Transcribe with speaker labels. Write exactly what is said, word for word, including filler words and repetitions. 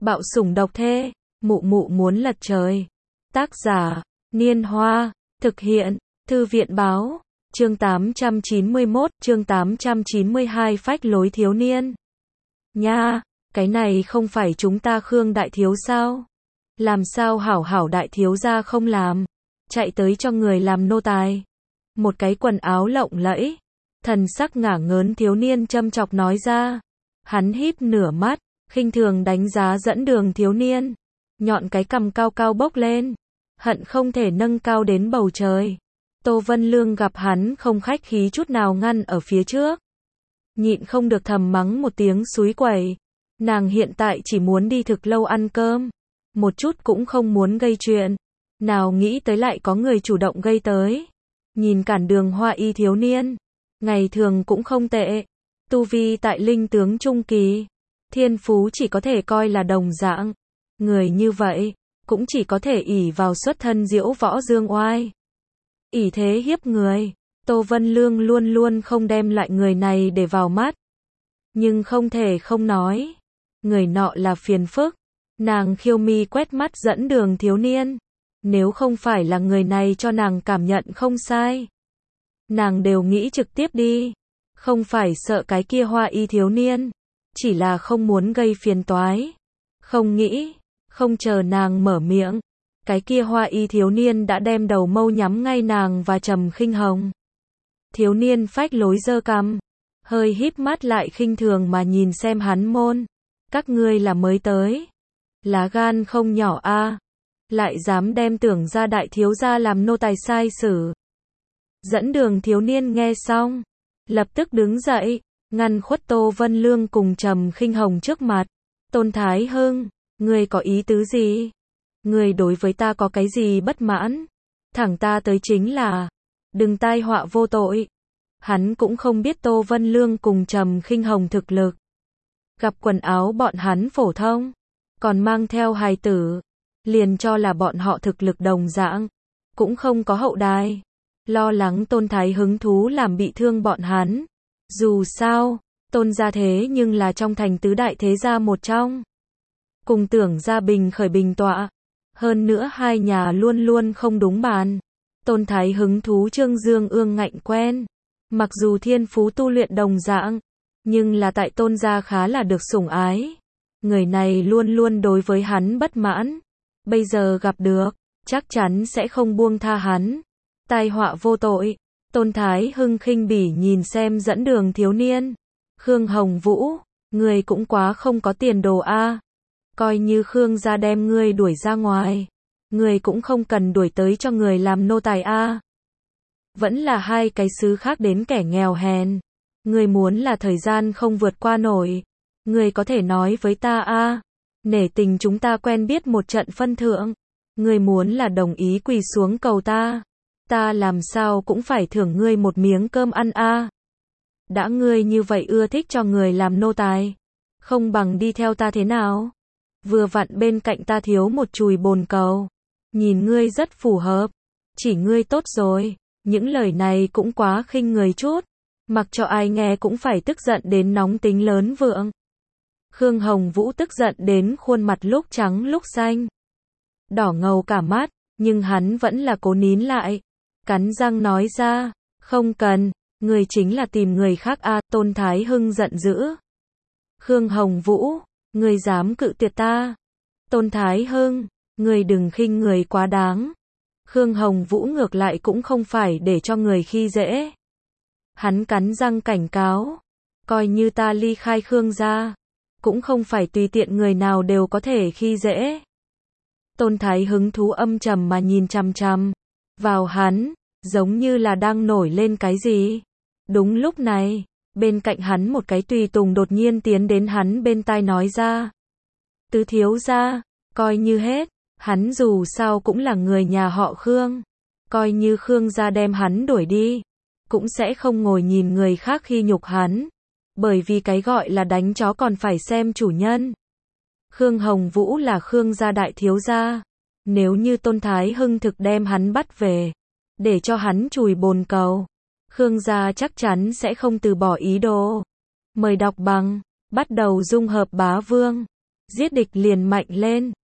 Speaker 1: Bạo sủng độc thê, mụ mụ muốn lật trời. Tác giả, Niên Hoa, thực hiện, Thư viện Báo, chương tám trăm chín mươi mốt, chương tám trăm chín mươi hai phách lối thiếu niên. Nha, cái này không phải chúng ta Khương đại thiếu sao? Làm sao hảo hảo đại thiếu gia không làm? Chạy tới cho người làm nô tài. Một cái quần áo lộng lẫy, thần sắc ngả ngớn thiếu niên châm chọc nói ra. Hắn híp nửa mắt, khinh thường đánh giá dẫn đường thiếu niên. Nhọn cái cằm cao cao bốc lên, hận không thể nâng cao đến bầu trời. Tô Vân Lương gặp hắn không khách khí chút nào ngăn ở phía trước. Nhịn không được thầm mắng một tiếng xúi quẩy. Nàng hiện tại chỉ muốn đi thực lâu ăn cơm. Một chút cũng không muốn gây chuyện. Nào nghĩ tới lại có người chủ động gây tới. Nhìn cản đường Hoa y thiếu niên. Ngày thường cũng không tệ. Tu vi tại linh tướng trung kỳ. Thiên phú chỉ có thể coi là đồng dạng. Người như vậy, cũng chỉ có thể ỷ vào xuất thân diễu võ dương oai. ỷ thế hiếp người. Tô Vân Lương luôn luôn không đem lại người này để vào mắt. Nhưng không thể không nói. Người nọ là phiền phức. Nàng khiêu mi quét mắt dẫn đường thiếu niên. Nếu không phải là người này cho nàng cảm nhận không sai. Nàng đều nghĩ trực tiếp đi. Không phải sợ cái kia Hoa y thiếu niên. Chỉ là không muốn gây phiền toái. Không nghĩ, không chờ nàng mở miệng. Cái kia Hoa y thiếu niên đã đem đầu mâu nhắm ngay nàng và Trầm Khinh Hồng. Thiếu niên phách lối giơ cằm, hơi híp mắt lại khinh thường mà nhìn xem hắn môn. Các ngươi là mới tới. Lá gan không nhỏ a, lại dám đem tưởng ra đại thiếu gia làm nô tài sai sử. Dẫn đường thiếu niên nghe xong, lập tức đứng dậy, ngăn khuất Tô Vân Lương cùng Trầm Khinh Hồng trước mặt. Tôn Thái Hưng, ngươi có ý tứ gì? Ngươi đối với ta có cái gì bất mãn? Thẳng ta tới chính là, đừng tai họa vô tội. Hắn cũng không biết Tô Vân Lương cùng Trầm Khinh Hồng thực lực. Gặp quần áo bọn hắn phổ thông, còn mang theo hài tử, liền cho là bọn họ thực lực đồng dạng, cũng không có hậu đài. Lo lắng Tôn Thái hứng thú làm bị thương bọn hắn. Dù sao, Tôn gia thế nhưng là trong thành tứ đại thế gia một trong. Cùng tưởng gia bình khởi bình tọa. Hơn nữa hai nhà luôn luôn không đúng bàn. Tôn Thái hứng thú Trương Dương ương ngạnh quen. Mặc dù thiên phú tu luyện đồng dạng, nhưng là tại Tôn gia khá là được sủng ái. Người này luôn luôn đối với hắn bất mãn. Bây giờ gặp được, chắc chắn sẽ không buông tha hắn. Tai họa vô tội. Tôn Thái Hưng khinh bỉ nhìn xem dẫn đường thiếu niên. Khương Hồng Vũ, ngươi cũng quá không có tiền đồ a. Coi như Khương gia đem ngươi đuổi ra ngoài, ngươi cũng không cần đuổi tới cho người làm nô tài a. Vẫn là hai cái xứ khác đến kẻ nghèo hèn. Ngươi muốn là thời gian không vượt qua nổi, ngươi có thể nói với ta a. Nể tình chúng ta quen biết một trận phân thượng. Ngươi muốn là đồng ý quỳ xuống cầu ta. Ta làm sao cũng phải thưởng ngươi một miếng cơm ăn a. Đã ngươi như vậy ưa thích cho người làm nô tài, không bằng đi theo ta thế nào? Vừa vặn bên cạnh ta thiếu một chùi bồn cầu. Nhìn ngươi rất phù hợp. Chỉ ngươi tốt rồi. Những lời này cũng quá khinh người chút. Mặc cho ai nghe cũng phải tức giận đến nóng tính lớn vượng. Khương Hồng Vũ tức giận đến khuôn mặt lúc trắng lúc xanh. Đỏ ngầu cả mắt, nhưng hắn vẫn là cố nín lại. Cắn răng nói ra, không cần, người chính là tìm người khác a. Tôn Thái Hưng giận dữ. Khương Hồng Vũ, người dám cự tuyệt ta. Tôn Thái Hưng, người đừng khinh người quá đáng. Khương Hồng Vũ ngược lại cũng không phải để cho người khi dễ. Hắn cắn răng cảnh cáo, coi như ta ly khai Khương gia, cũng không phải tùy tiện người nào đều có thể khi dễ. Tôn Thái hứng thú âm trầm mà nhìn chằm chằm vào hắn, giống như là đang nổi lên cái gì. Đúng lúc này, bên cạnh hắn một cái tùy tùng đột nhiên tiến đến hắn bên tai nói ra. Tứ thiếu gia, coi như hết, hắn dù sao cũng là người nhà họ Khương. Coi như Khương gia đem hắn đuổi đi, cũng sẽ không ngồi nhìn người khác khi nhục hắn. Bởi vì cái gọi là đánh chó còn phải xem chủ nhân. Khương Hồng Vũ là Khương gia đại thiếu gia. Nếu như Tôn Thái Hưng thực đem hắn bắt về, để cho hắn chùi bồn cầu, Khương gia chắc chắn sẽ không từ bỏ ý đồ. Mời đọc bằng, bắt đầu dung hợp bá vương. Giết địch liền mạnh lên.